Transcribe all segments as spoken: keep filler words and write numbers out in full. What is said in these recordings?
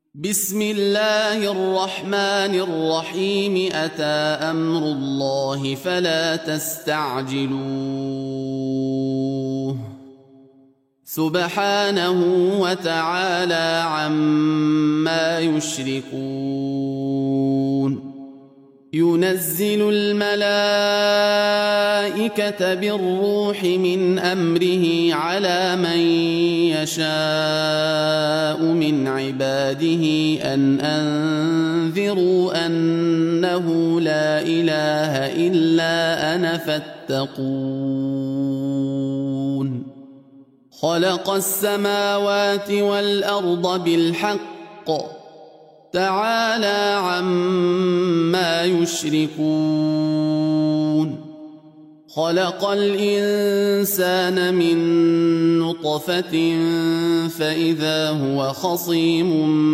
بسم الله الرحمن الرحيم أتى أمر الله فلا تستعجلوه سبحانه وتعالى عما يشركون ينزل الملائكة بالروح من أمره على من يشاء من عباده أن أنذروا أنه لا إله إلا أنا فاتقون خلق السماوات والأرض بالحق تعالى عما يشركون خلق الإنسان من نطفة فإذا هو خصيم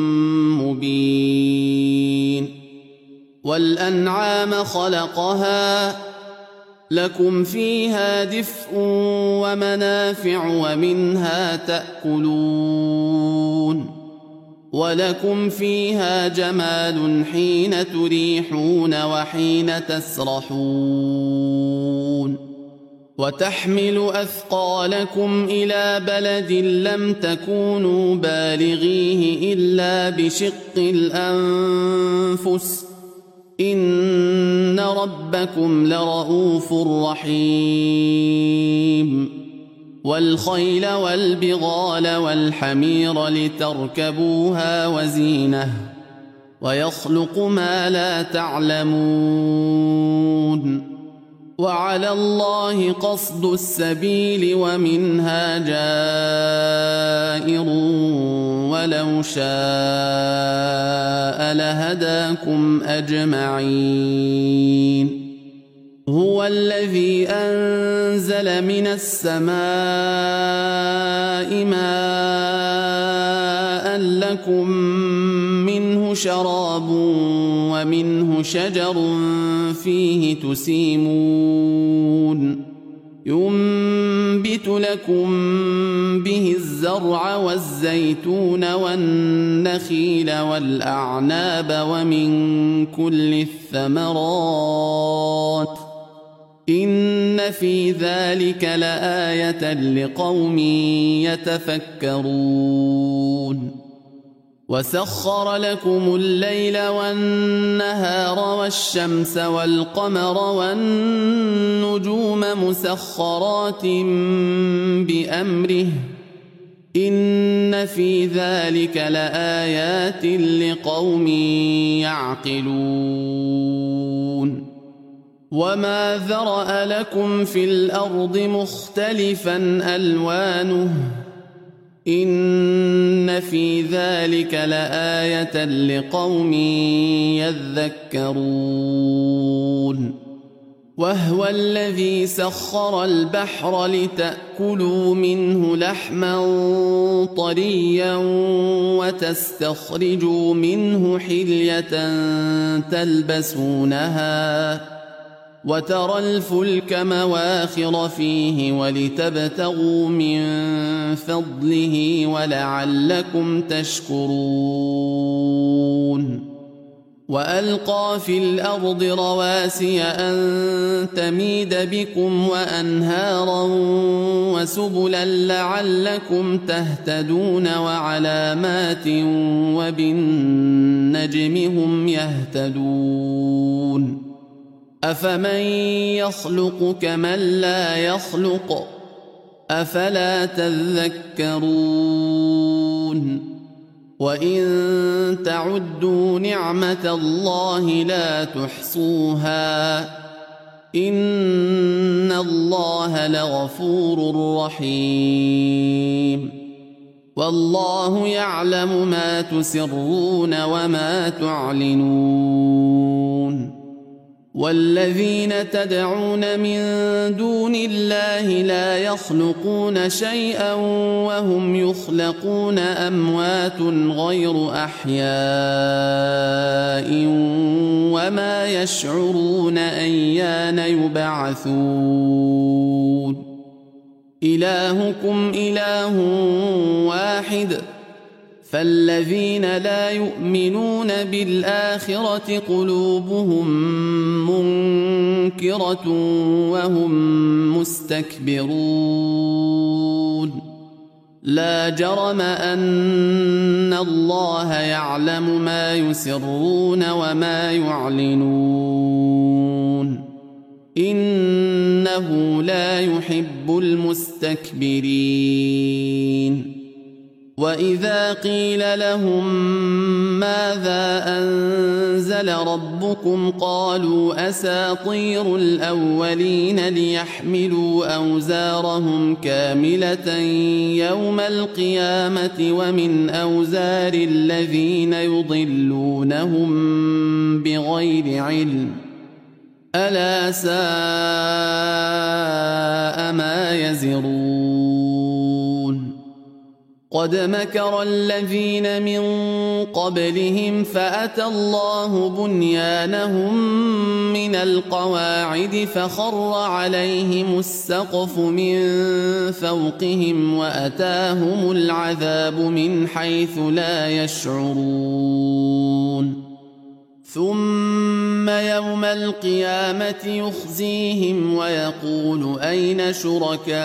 مبين والأنعام خلقها لكم فيها دفء ومنافع ومنها تأكلون ولكم فيها جمال حين تريحون وحين تسرحون وتحمل أثقالكم إلى بلد لم تكونوا بالغيه إلا بشق الأنفس إن ربكم لرؤوف رحيم والخيل والبغال والحمير لتركبوها وزينة ويخلق ما لا تعلمون وعلى الله قصد السبيل ومنها جائر ولو شاء لهداكم أجمعين هو الذي أنزل من السماء ماء لكم منه شراب ومنه شجر فيه تسيمون ينبت لكم به الزرع والزيتون والنخيل والأعناب ومن كل الثمرات إن في ذلك لآية لقوم يتفكرون وسخر لكم الليل والنهار والشمس والقمر والنجوم مسخرات بأمره إن في ذلك لآيات لقوم يعقلون وما ذرأ لكم في الأرض مختلفا ألوانه إن في ذلك لآية لقوم يذكرون وهو الذي سخر البحر لتأكلوا منه لحما طريا وتستخرجوا منه حلية تلبسونها وترى الفلك مواخر فيه ولتبتغوا من فضله ولعلكم تشكرون وألقى في الأرض رواسي أن تميد بكم وأنهارا وسبلا لعلكم تهتدون وعلامات وبالنجم هم يهتدون أفمن يخلق كمن لا يخلق أفلا تذكرون وإن تعدوا نعمة الله لا تحصوها إن الله لغفور رحيم والله يعلم ما تسرون وما تعلنون والذين تدعون من دون الله لا يخلقون شيئا وهم يخلقون أموات غير أحياء وما يشعرون أيان يبعثون إلهكم إله واحد فالذين لا يؤمنون بالآخرة قلوبهم منكرة وهم مستكبرون لا جرم أن الله يعلم ما يسرون وما يعلنون إنه لا يحب المستكبرين وإذا قيل لهم ماذا أنزل ربكم قالوا أساطير الأولين ليحملوا أوزارهم كاملة يوم القيامة ومن أوزار الذين يضلونهم بغير علم ألا ساء ما يزرون قد مكر الذين من قبلهم فأتى الله بنيانهم من القواعد فخر عليهم السقف من فوقهم وأتاهم العذاب من حيث لا يشعرون ثم يوم القيامة يخزيهم ويقول أين شركائي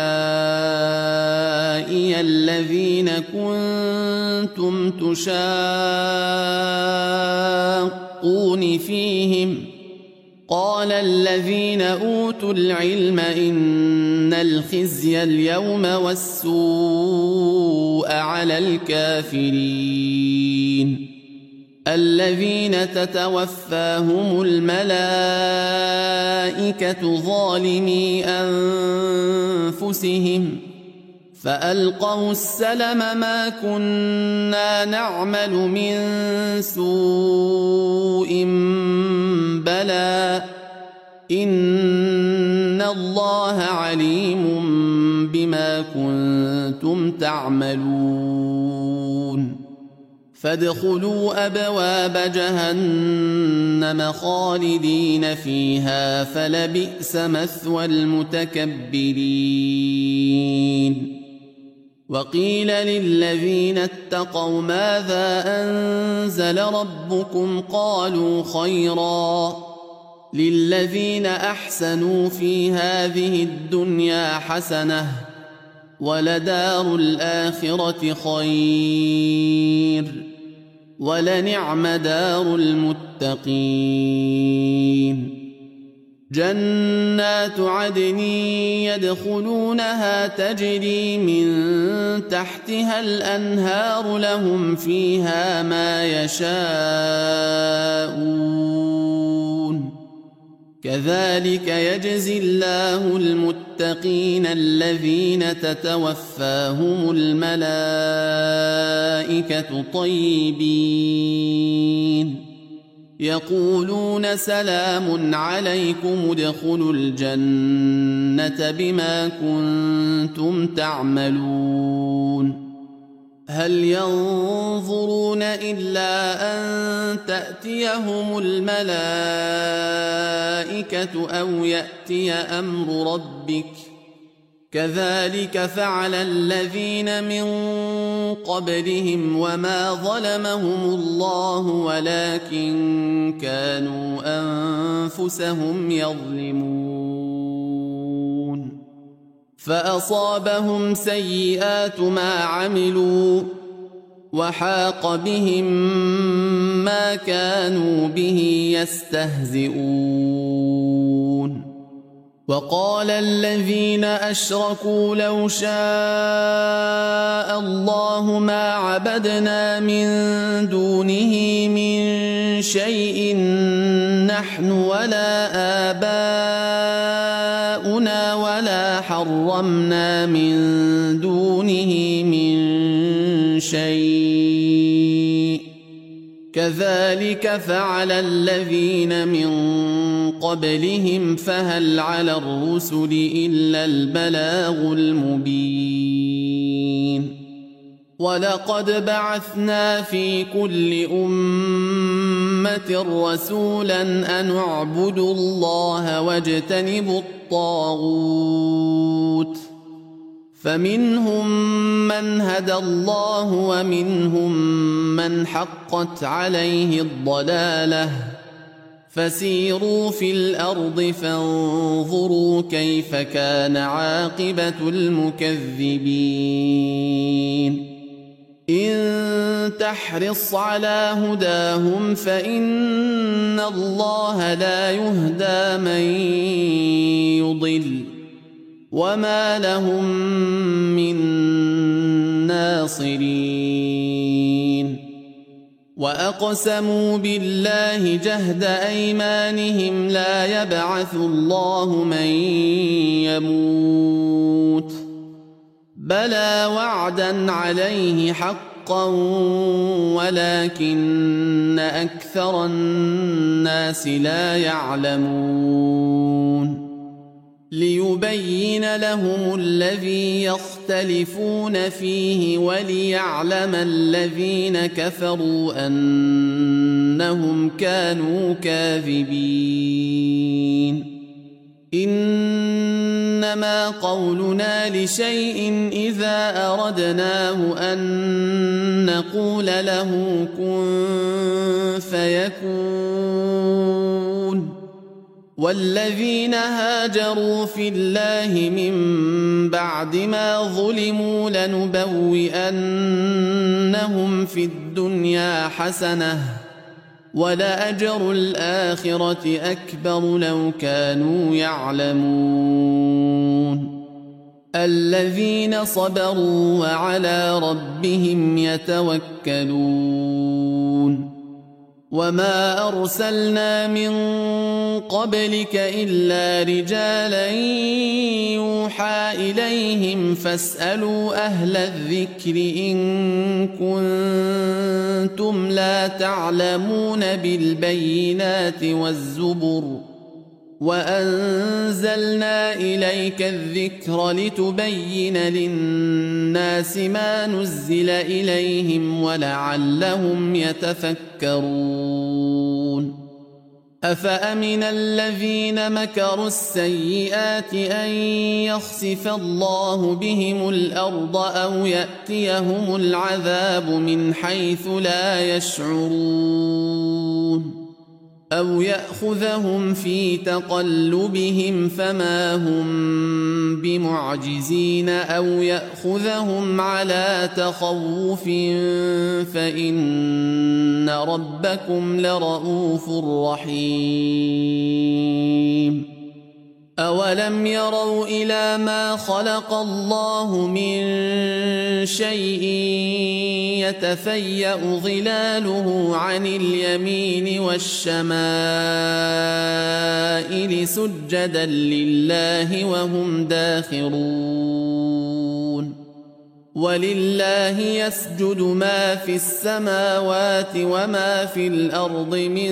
الذين كنتم تشاقون فيهم قال الذين أوتوا العلم إن الخزي اليوم والسوء على الكافرين الذين تتوفاهم الملائكة ظالمي أنفسهم فألقوا السلم ما كنا نعمل من سوء بلى إن الله عليم بما كنتم تعملون فادخلوا أبواب جهنم خالدين فيها فلبئس مثوى المتكبرين وقيل للذين اتقوا ماذا أنزل ربكم قالوا خيرا للذين أحسنوا في هذه الدنيا حسنة ولدار الآخرة خير ولنعم دار المتقين جنات عدن يدخلونها تجري من تحتها الأنهار لهم فيها ما يشاءون كذلك يجزي الله المتقين الذين تتوفاهم الملائكة طيبين يقولون سلام عليكم ادخلوا الجنة بما كنتم تعملون هل ينظرون إلا أن تأتيهم الملائكة أو يأتي أمر ربك كذلك فعل الذين من قبلهم وما ظلمهم الله ولكن كانوا أنفسهم يظلمون فأصابهم سيئات ما عملوا وحاق بهم ما كانوا به يستهزئون وقال الذين أشركوا لو شاء الله ما عبدنا من دونه من شيء نحن ولا آباؤنا ولا حرمنا من دونه من شيء كذلك فعل الذين من قبلهم فهل على الرسل إلا البلاغ المبين ولقد بعثنا في كل أمة رسولا أن اعبدوا الله واجتنبوا الطاغوت فمنهم من هدى الله ومنهم من حقت عليه الضلالة فسيروا في الأرض فانظروا كيف كان عاقبة المكذبين إن تحرص على هداهم فإن الله لا يهدى من يضل وما لهم من ناصرين وأقسموا بالله جهد أيمانهم لا يبعث الله من يموت بلى وعدا عليه حقا ولكن أكثر الناس لا يعلمون ليبين لهم الذي يختلفون فيه وليعلم الذين كفروا أنهم كانوا كاذبين إنما قولنا لشيء إذا أردناه أن نقول له كن فيكون والذين هاجروا في الله من بعد ما ظلموا لنبوئنهم في الدنيا حسنة ولأجر الآخرة أكبر لو كانوا يعلمون الذين صبروا وعلى ربهم يتوكلون وما أرسلنا من قبلك إلا رجالا يوحى إليهم فاسألوا أهل الذكر إن كنتم لا تعلمون بالبينات والزبر وأنزلنا إليك الذكر لتبين للناس ما نزل إليهم ولعلهم يتفكرون أفأمن الذين مكروا السيئات أن يخسف الله بهم الأرض أو يأتيهم العذاب من حيث لا يشعرون أو يأخذهم في تقلبهم فما هم بمعجزين أو يأخذهم على تخوف فإن ربكم لرؤوف رحيم أولم يروا إلى ما خلق الله من شيء يتفيأ ظلاله عن اليمين والشمائل سجدا لله وهم داخرون ولله يسجد ما في السماوات وما في الأرض من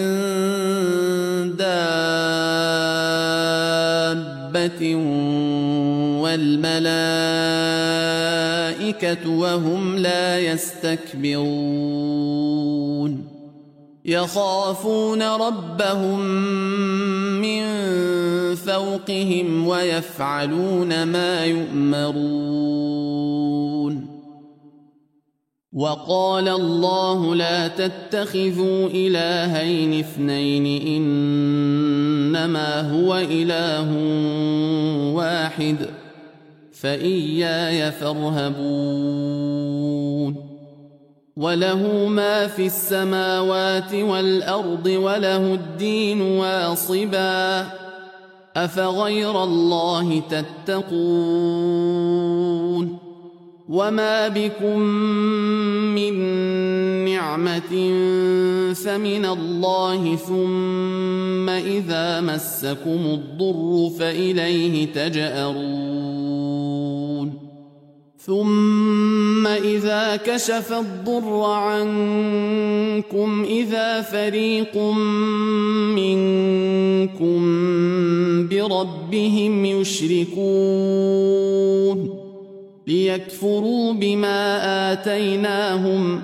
دابة والملائكة وهم لا يستكبرون يخافون ربهم من فوقهم ويفعلون ما يؤمرون وقال الله لا تتخذوا إلهين اثنين إنما هو إله واحد فإياي فارهبون وله ما في السماوات والأرض وله الدين واصبا أفغير الله تتقون وما بكم من نعمة فمن الله ثم إذا مسكم الضر فإليه تجأرون ثم إذا كشف الضر عنكم إذا فريق منكم بربهم يشركون ليكفروا بما آتيناهم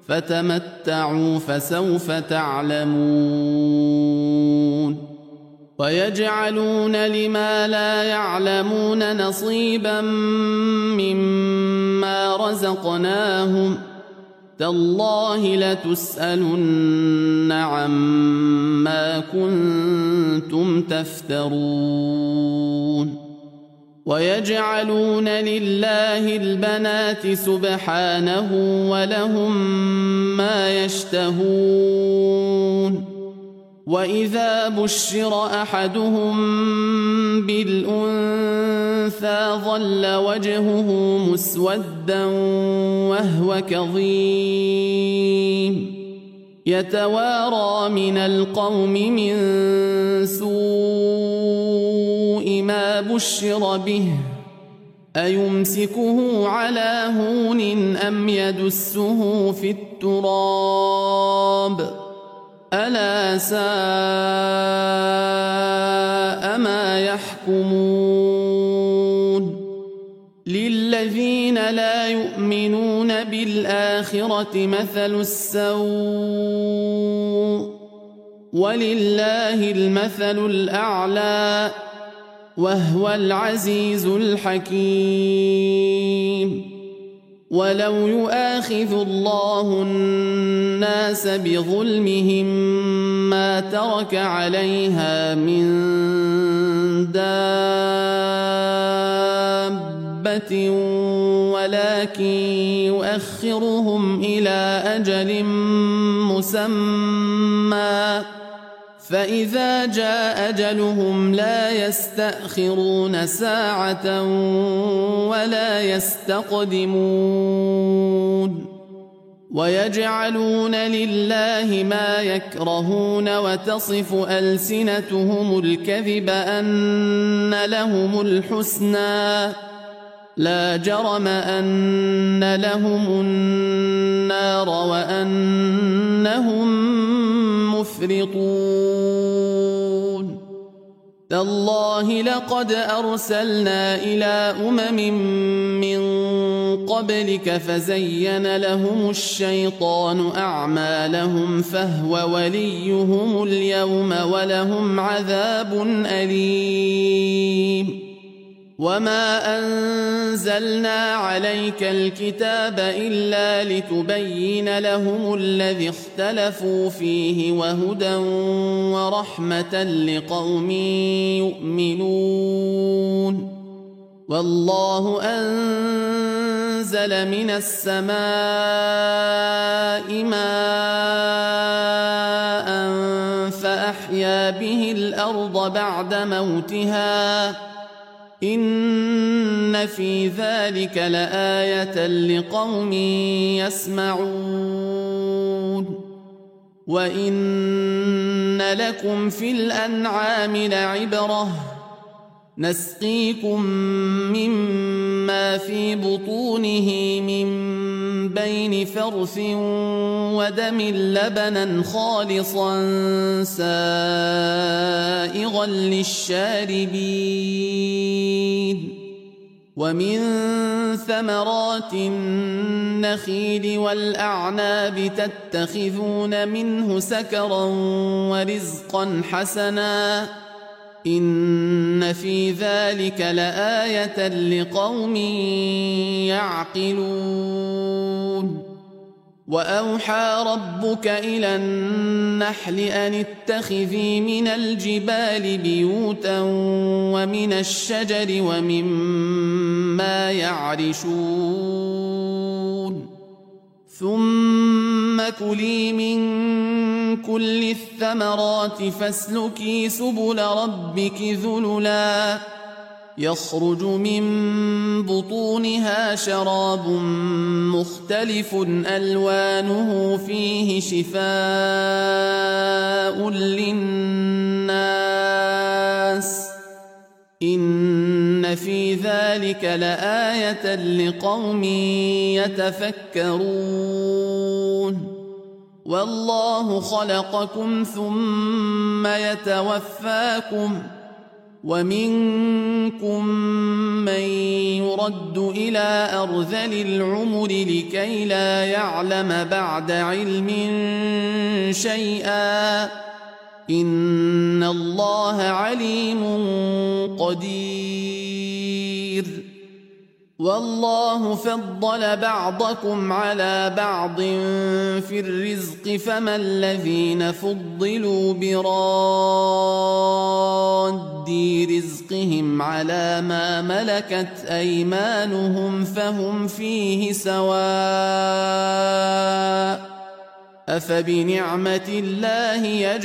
فتمتعوا فسوف تعلمون ويجعلون لما لا يعلمون نصيبا مما رزقناهم تالله لتسألن عما كنتم تفترون ويجعلون لله البنات سبحانه ولهم ما يشتهون وإذا بشر أحدهم بالأنثى ظل وجهه مسودا وهو كظيم يتوارى من القوم من سوء ما بشر به أيمسكه على هون أم يدسه في التراب ألا ساء ما يحكمون للذين لا يؤمنون بالآخرة مثل السوء ولله المثل الأعلى وهو العزيز الحكيم ولو يؤاخذ الله الناس بظلمهم ما ترك عليها من دابة ولكن يؤخرهم إلى أجل مسمى فإذا جاء أجلهم لا يستأخرون ساعة ولا يستقدمون ويجعلون لله ما يكرهون وتصف ألسنتهم الكذب أن لهم الحسنى لا جرم أن لهم النار وأنهم مفرطون تالله لقد أرسلنا إلى أمم من قبلك فزين لهم الشيطان أعمالهم فهو وليهم اليوم ولهم عذاب أليم وما أنزلنا عليك الكتاب إلا لتبين لهم الذي اختلفوا فيه وهدى ورحمة لقوم يؤمنون والله أنزل من السماء ماء فأحيا به الأرض بعد موتها إن في ذلك لآية لقوم يسمعون وإن لكم في الأنعام لعبرة نسقيكم مما في بطونه من بين فرث ودم لبنا خالصا سائغا للشاربين ومن ثمرات النخيل والأعناب تتخذون منه سكرا ورزقا حسنا إن في ذلك لآية لقوم يعقلون وأوحى ربك إلى النحل أن اتخذي من الجبال بيوتا ومن الشجر ومما يعرشون ثم كلي من كل الثمرات فاسلكي سبل ربك ذللا يخرج من بطونها شراب مختلف ألوانه فيه شفاء للناس إن في ذلك لآية لقوم يتفكرون والله خلقكم ثم يتوفاكم ومنكم من يرد إلى أرذل العمر لكي لا يعلم بعد علم شيئا إن الله عليم قدير. والله فضل بعضكم على بعض في الرزق، فما الذين فضلوا براد رزقهم على ما ملكت أيمانهم فهم فيه سواء، أفبنعمة الله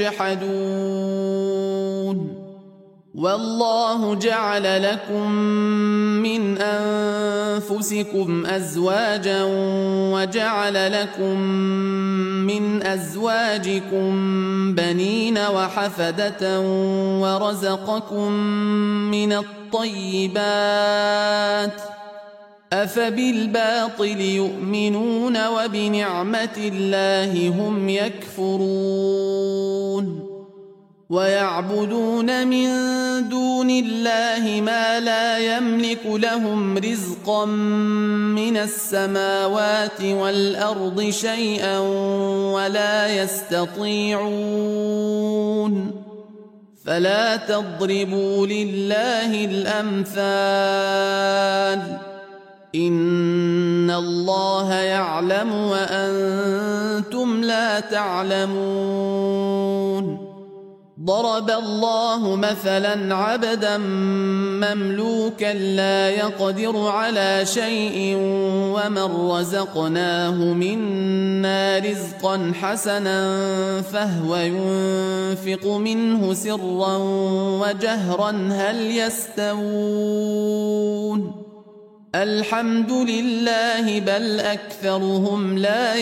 يجحدون. والله جعل لكم من أنفسكم أزواجا وجعل لكم من أزواجكم بنين وحفدة ورزقكم من الطيبات، أفبالباطل يؤمنون وبنعمة الله هم يكفرون. ويعبدون من دون الله ما لا يملك لهم رزقا من السماوات والأرض شيئا ولا يستطيعون، فلا تضربوا لله الأمثال، إن الله يعلم وأنتم لا تعلمون. ضرب الله مثلا عبدا مملوكا لا يقدر على شيء ومن رزقناه منا رزقا حسنا فهو ينفق منه سرا وجهرا هل يستوون؟ الحمد لله بل أكثرهم لا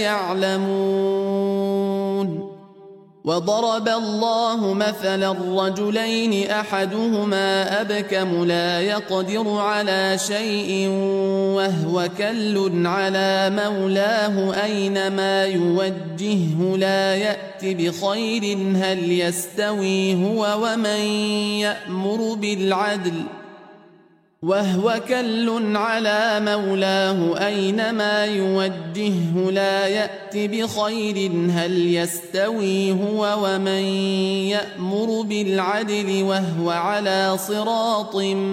يعلمون. وضرب الله مثلا رجلين أحدهما أبكم لا يقدر على شيء وهو كل على مولاه أينما يوجهه لا يأت بخير هل يستوي هو ومن يأمر بالعدل وهو كل على مولاه أينما يوجهه لا يأت بخير هل يستوي هو ومن يأمر بالعدل وهو على صراط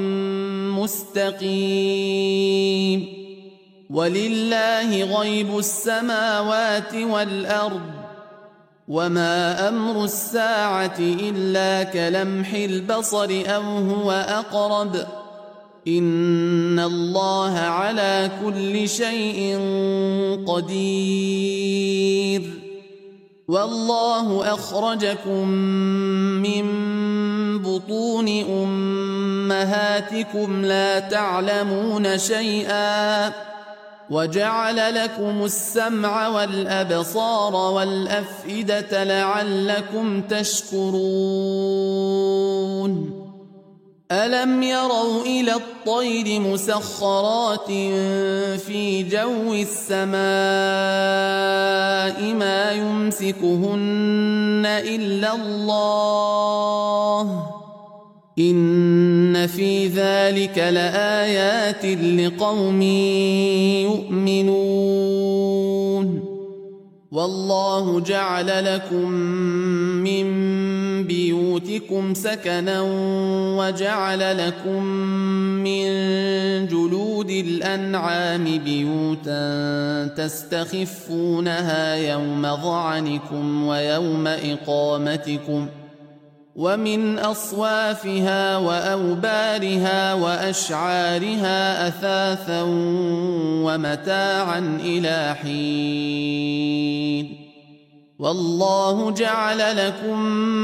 مستقيم. ولله غيب السماوات والأرض وما أمر الساعة إلا كلمح البصر أو هو أقرب، إن الله على كل شيء قدير. والله أخرجكم من بطون أمهاتكم لا تعلمون شيئا وجعل لكم السمع والأبصار والأفئدة لعلكم تشكرون. ألم يروا إلى الطير مسخرات في جو السماء ما يمسكهن إلا الله، إن في ذلك لآيات لقوم يؤمنون. والله جعل لكم من بيوتكم سكنا وجعل لكم من جلود الأنعام بيوتا تستخفونها يوم ظعنكم ويوم إقامتكم، ومن أصوافها وأوبارها وأشعارها أثاثا ومتاعا إلى حين. والله جعل لكم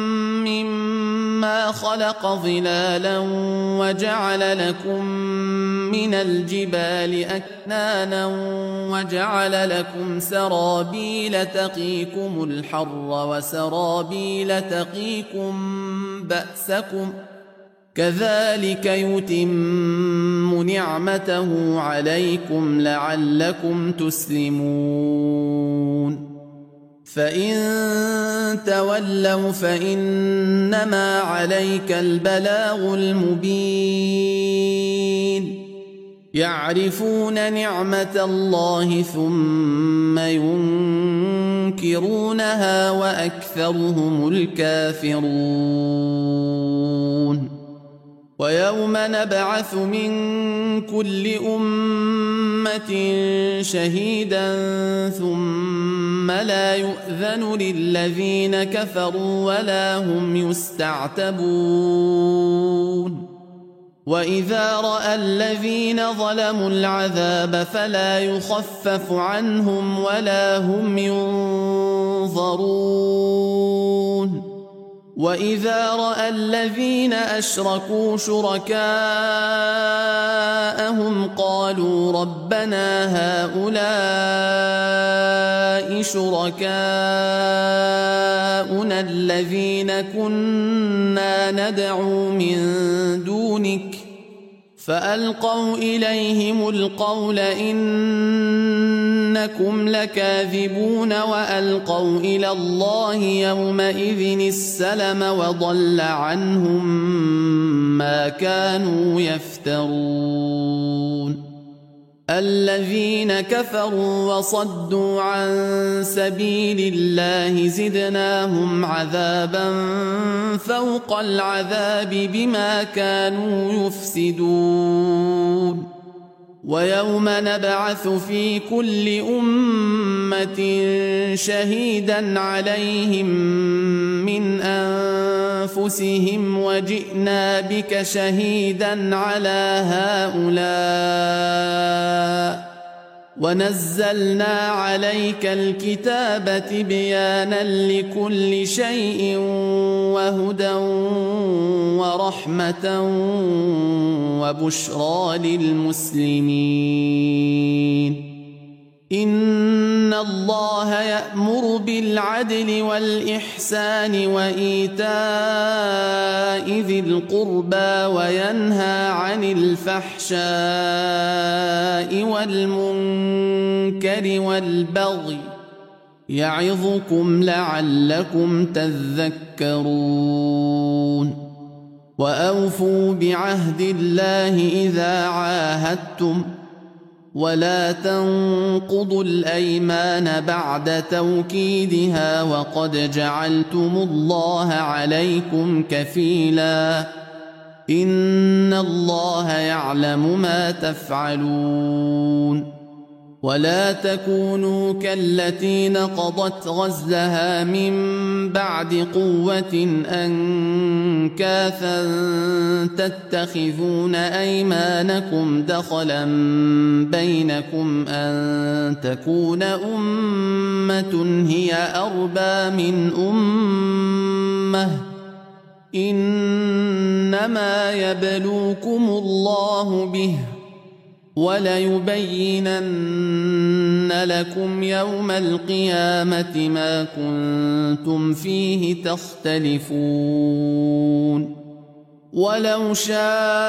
مما خلق ظلالا وجعل لكم من الجبال أكنانا وجعل لكم سرابيل تقيكم الحر وسرابيل تقيكم بأسكم، كذلك يتم نعمته عليكم لعلكم تسلمون. فإن تولوا فإنما عليك البلاغ المبين. يعرفون نعمة الله ثم ينكرونها وأكثرهم الكافرون. ويوم نبعث من كل أمة شهيدا ثم لا يؤذن للذين كفروا ولا هم يستعتبون. وإذا رأى الذين ظلموا العذاب فلا يخفف عنهم ولا هم ينظرون. وإذا رأى الذين أشركوا شركاءهم قالوا ربنا هؤلاء شركاؤنا الذين كنا ندعو من دونك فألقوا إليهم القول إنكم لكاذبون وألقوا إلى الله يومئذ السلم وضل عنهم ما كانوا يفترون. الذين كفروا وصدوا عن سبيل الله زدناهم عذابا فوق العذاب بما كانوا يفسدون. ويوم نبعث في كل أمة شهيدا عليهم من أنفسهم وجئنا بك شهيدا على هؤلاء ونزلنا عليك الكتاب تبيانا لكل شيء وهدى ورحمة وبشرى للمسلمين. إن الله يأمر بالعدل والإحسان وإيتاء ذي القربى وينهى عن الفحشاء والمنكر والبغي يعظكم لعلكم تذكرون. وأوفوا بعهد الله إذا عاهدتم ولا تنقضوا الأيمان بعد توكيدها وقد جعلتم الله عليكم كفيلا إن الله يعلم ما تفعلون. ولا تكونوا كالتي نقضت غزلها من بعد قوة أنكاثا تتخذون أيمانكم دخلا بينكم أن تكون أمة هي أربى من أمة إنما يبلوكم الله به وليبينن لكم يوم القيامة ما كنتم فيه تختلفون. ولو شاء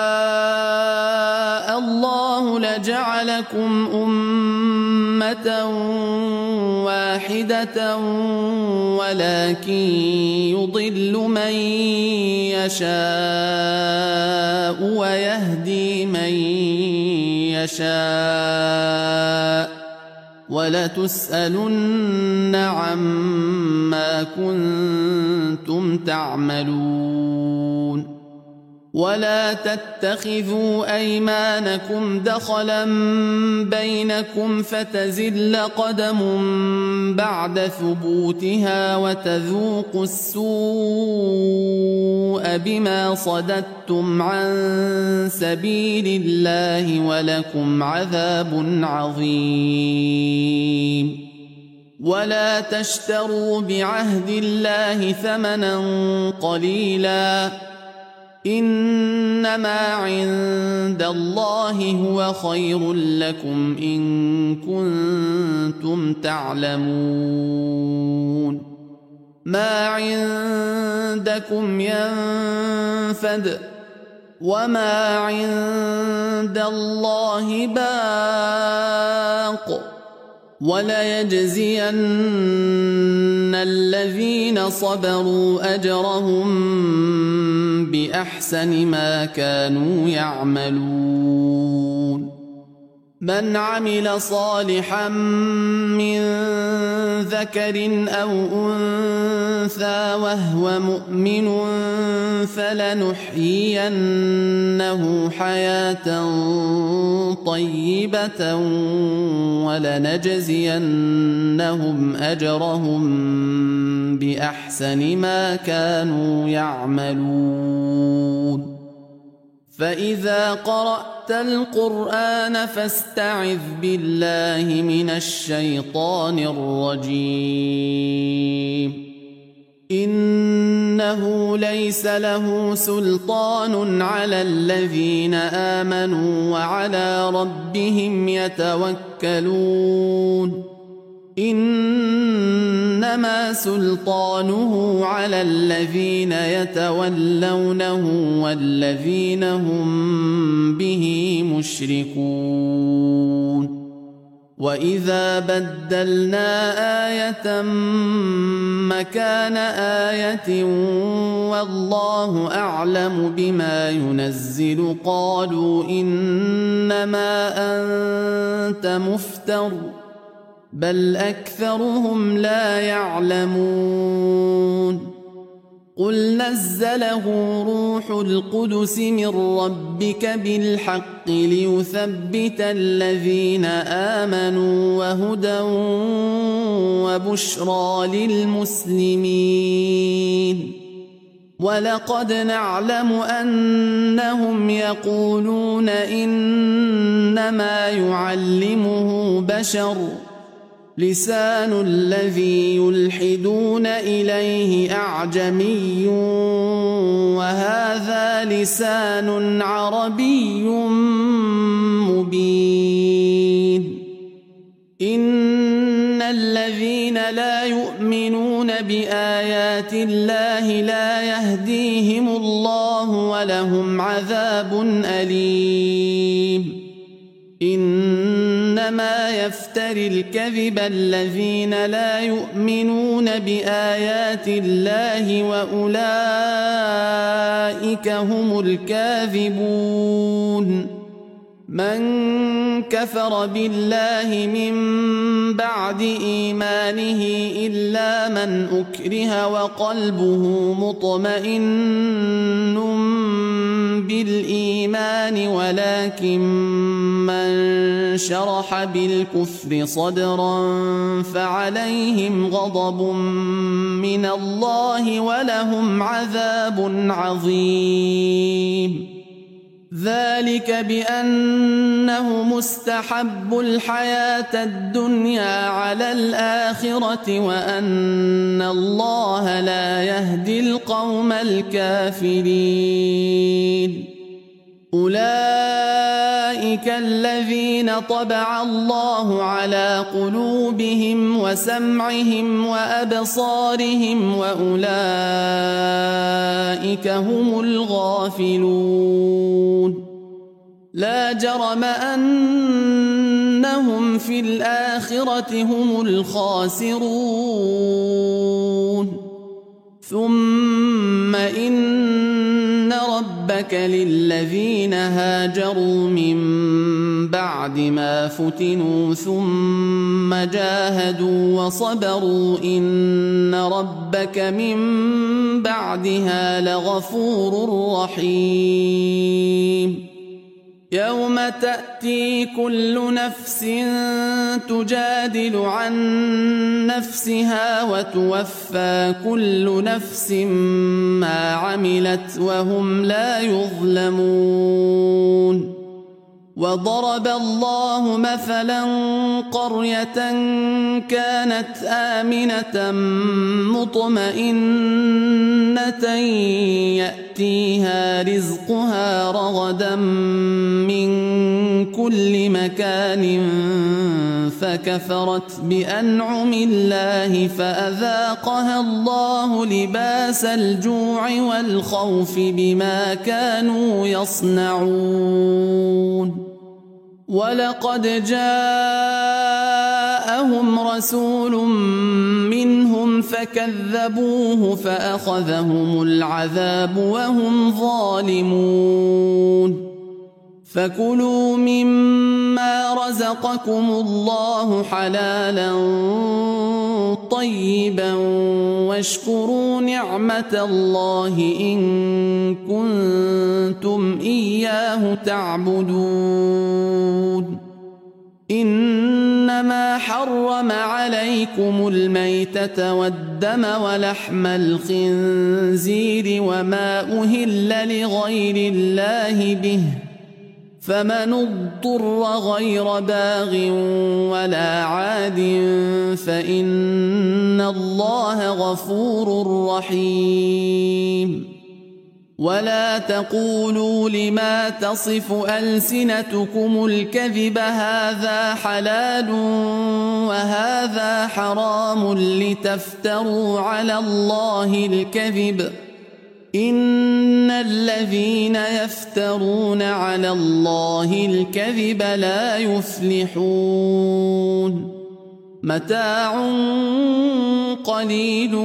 الله لجعلكم أمة واحدة ولكن يضل من يشاء ويهدي من يشاء ولتسألن عما كنتم تعملون. ولا تتخذوا أيمانكم دخلا بينكم فتزل قدم بعد ثبوتها وتذوقوا السوء بما صددتم عن سبيل الله ولكم عذاب عظيم. ولا تشتروا بعهد الله ثمنا قليلا إنما عند الله هو خير لكم إن كنتم تعلمون. ما عندكم ينفد وما عند الله باق وليجزين الذين صبروا أجرهم بأحسن ما كانوا يعملون. من عمل صالحا من ذكر أو أنثى وهو مؤمن فلنحيينه حياة طيبة ولنجزينهم أجرهم بأحسن ما كانوا يعملون. فإذا قرأت القرآن فاستعذ بالله من الشيطان الرجيم. إنه ليس له سلطان على الذين آمنوا وعلى ربهم يتوكلون. إنما سلطانه على الذين يتولونه والذين هم به مشركون. وإذا بدلنا آية مكان آية والله أعلم بما ينزل قالوا إنما أنت مفتر بل أكثرهم لا يعلمون. قل نزله روح القدس من ربك بالحق ليثبت الذين آمنوا وهدى وبشرى للمسلمين. ولقد نعلم أنهم يقولون إنما يعلمه بشر لسان الذي يلحدون إليه أعجمي وهذا لسان عربي مبين. إن الذين لا يؤمنون بآيات الله لا يهديهم الله ولهم عذاب أليم. إنما يفتري الكذب الذين لا يؤمنون بآيات الله وأولئك هم الكاذبون. من كفر بالله من بعد إيمانه إلا من أكره وقلبه مطمئن بالإيمان ولكن من شرح بالكفر صدرا فعليهم غضب من الله ولهم عذاب عظيم. ذلك بأنه مستحب الحياة الدنيا على الآخرة وأن الله لا يهدي القوم الكافرين. أولئك الذين طبع الله على قلوبهم وسمعهم وأبصارهم وأولئك هم الغافلون. لا جرم أنهم في الآخرة هم الخاسرون. ثم إن ربك للذين هاجروا من بعد ما فتنوا ثم جاهدوا وصبروا إن ربك من بعدها لغفور رحيم. يوم تأتي كل نفس تجادل عن نفسها وتوفى كل نفس ما عملت وهم لا يظلمون. وضرب الله مثلا قرية كانت آمنة مطمئنة يأتيها رزقها رغدا من كل مكان فكفرت بأنعم الله فأذاقها الله لباس الجوع والخوف بما كانوا يصنعون. ولقد جاءهم رسول منهم فكذبوه فأخذهم العذاب وهم ظالمون. فكلوا مما رزقكم الله حلالا طيبا واشكروا نعمة الله إن كنتم إياه تعبدون إنما حرم عليكم الميتة والدم ولحم الخنزير وما أهل لغير الله به فمن اضطر غير باغ ولا عاد فإن الله غفور رحيم ولا تقولوا لما تصف ألسنتكم الكذب هذا حلال وهذا حرام لتفتروا على الله الكذب إن الذين يفترون على الله الكذب لا يفلحون متاع قليل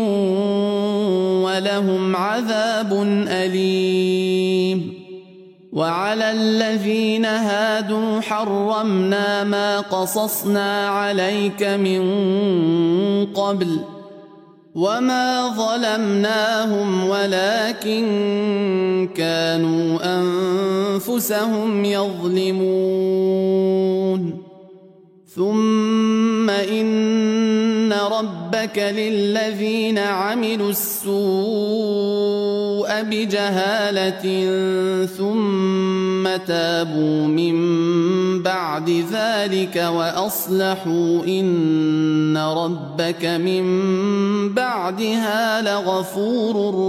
ولهم عذاب أليم وعلى الذين هادوا حرمنا ما قصصنا عليك من قبل وما ظلمناهم ولكن كانوا أنفسهم يظلمون ثم إن ربك للذين عملوا السوء بجهالة ثم تابوا من بعد ذلك وأصلحوا إن ربك من بعدها لغفور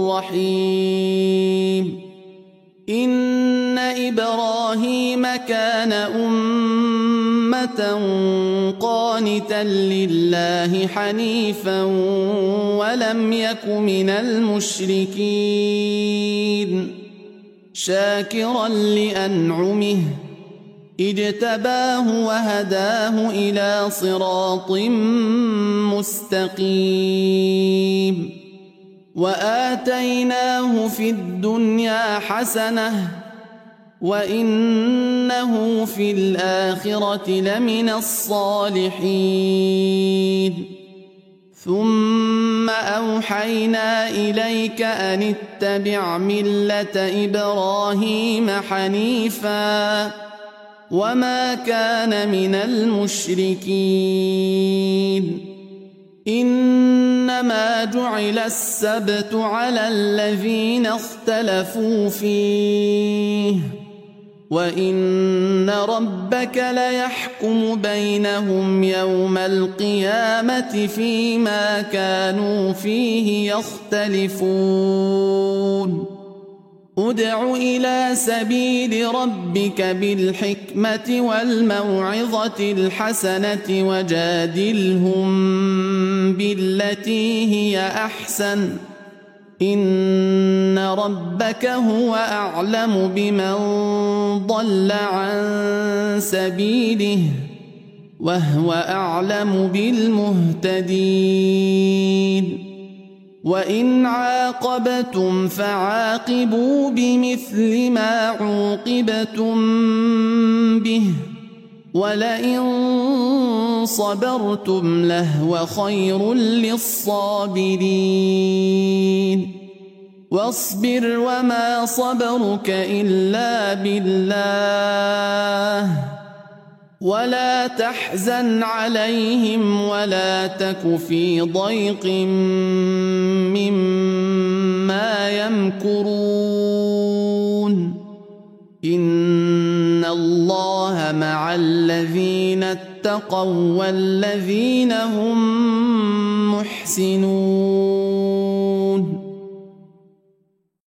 رحيم إن إبراهيم كان أمة قانتا لله حنيفا ولم يك من المشركين شاكرا لأنعمه اجتباه وهداه إلى صراط مستقيم وآتيناه في الدنيا حسنة وإنه في الآخرة لمن الصالحين ثم أوحينا إليك أن اتبع ملة إبراهيم حنيفا وما كان من المشركين إنما جعل السبت على الذين اختلفوا فيه وإن ربك ليحكم بينهم يوم القيامة فيما كانوا فيه يختلفون ادع إلى سبيل ربك بالحكمة والموعظة الحسنة وجادلهم بالتي هي أحسن إن ربك هو أعلم بمن ضل عن سبيله وهو أعلم بالمهتدين وإن عاقبتم فعاقبوا بمثل ما عوقبتم به ولئن صبرتم لهو خير للصابرين واصبر وما صبرك إلا بالله ولا تحزن عليهم ولا تك في ضيق مما يمكرون إن الله مع الذين اتقوا والذين هم محسنون